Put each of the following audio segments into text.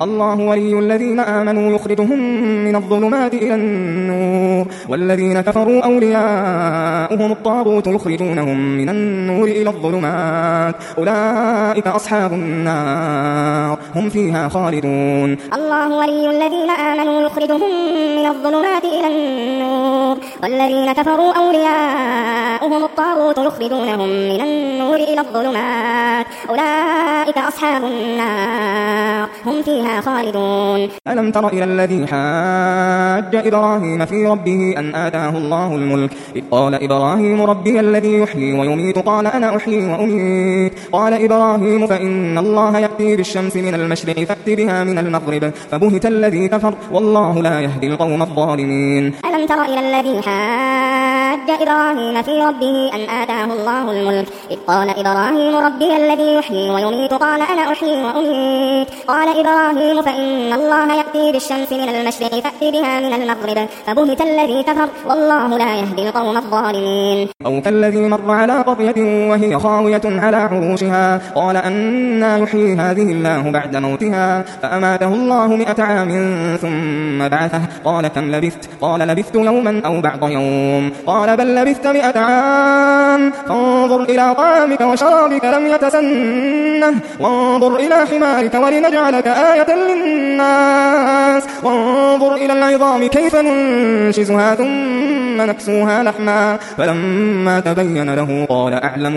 الله ولي الذين آمنوا يخرجهم من الظلمات إلى النور والذين كفروا أولياؤهم الطاغوت يخرجونهم من النور إلى الظلمات أولئك أصحاب النار هم فيها خالدون. الله ولي الذين آمنوا يخرجهم من الظلمات إلى النور والذين كفروا أولياؤهم الطاغوت يخرجونهم من النور إلى الظلمات أولئك أصحاب النار هم فيها خالدون. ألم تر إلى الذي حاج إبراهيم في ربه أن آتاه الله الملك إذ قال إبراهيم ربي الذي يحيي ويميت قال أنا أحيي وأميت قال إبراهيم فإن الله يأتي بالشمس من المشرق فأت بها من المغرب فبهت الذي كفر والله لا يهدي القوم الظالمين. ألم تر إلى الذي حاج إبراهيم في ربه أن آتاه الله الملك إذ قال إبراهيم ربي الذي يحيي ويميت قال أنا أحيي وأميت قال إبراهيم فإن الله يأتي بالشمس من المشرق فأت بها من المغرب فبهت الذي كفر والله لا يهدي القوم الظالمين. أو كالذي مر على قرية وهي خاوية على عروشها قال أنى يحيي هذه الله بعد موتها فأماته الله 100 عام ثم بعثه قال كم لبثت قال لبثت يوما أو بعض يوم قال بل لبثت 100 عام فانظر إلى طعامك وشرابك لم يتسنه وانظر إلى حمارك ولنجعلك آية للناس وانظر إلى العظام كيف ننشزها ثم نكسوها لحما فلما تبين له قال أعلم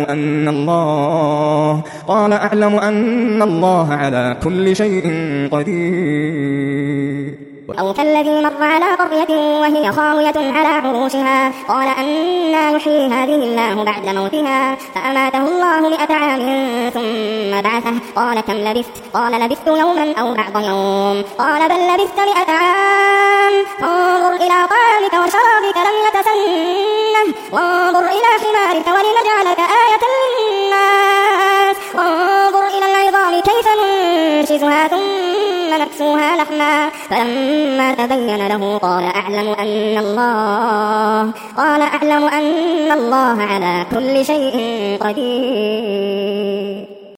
أن الله على كل شيء قدير. أو كالذي مر على قرية وهي خاوية على عروشها قال أنى يحيي هذه الله بعد موتها فأماته الله 100 عام ثم بعثه قال كم لبثت قال لبثت يوما أو بعض يوم قال بل لبثت 100 عام فانظر إلى طعامك وشرابك لم يتسنه وانظر إلى حمارك ولنجعلك آية للناس وانظر إلى العظام كيف ننشزها ثم نكسوها لحما فلما تبين له قال أعلم أن الله على كل شيء قدير.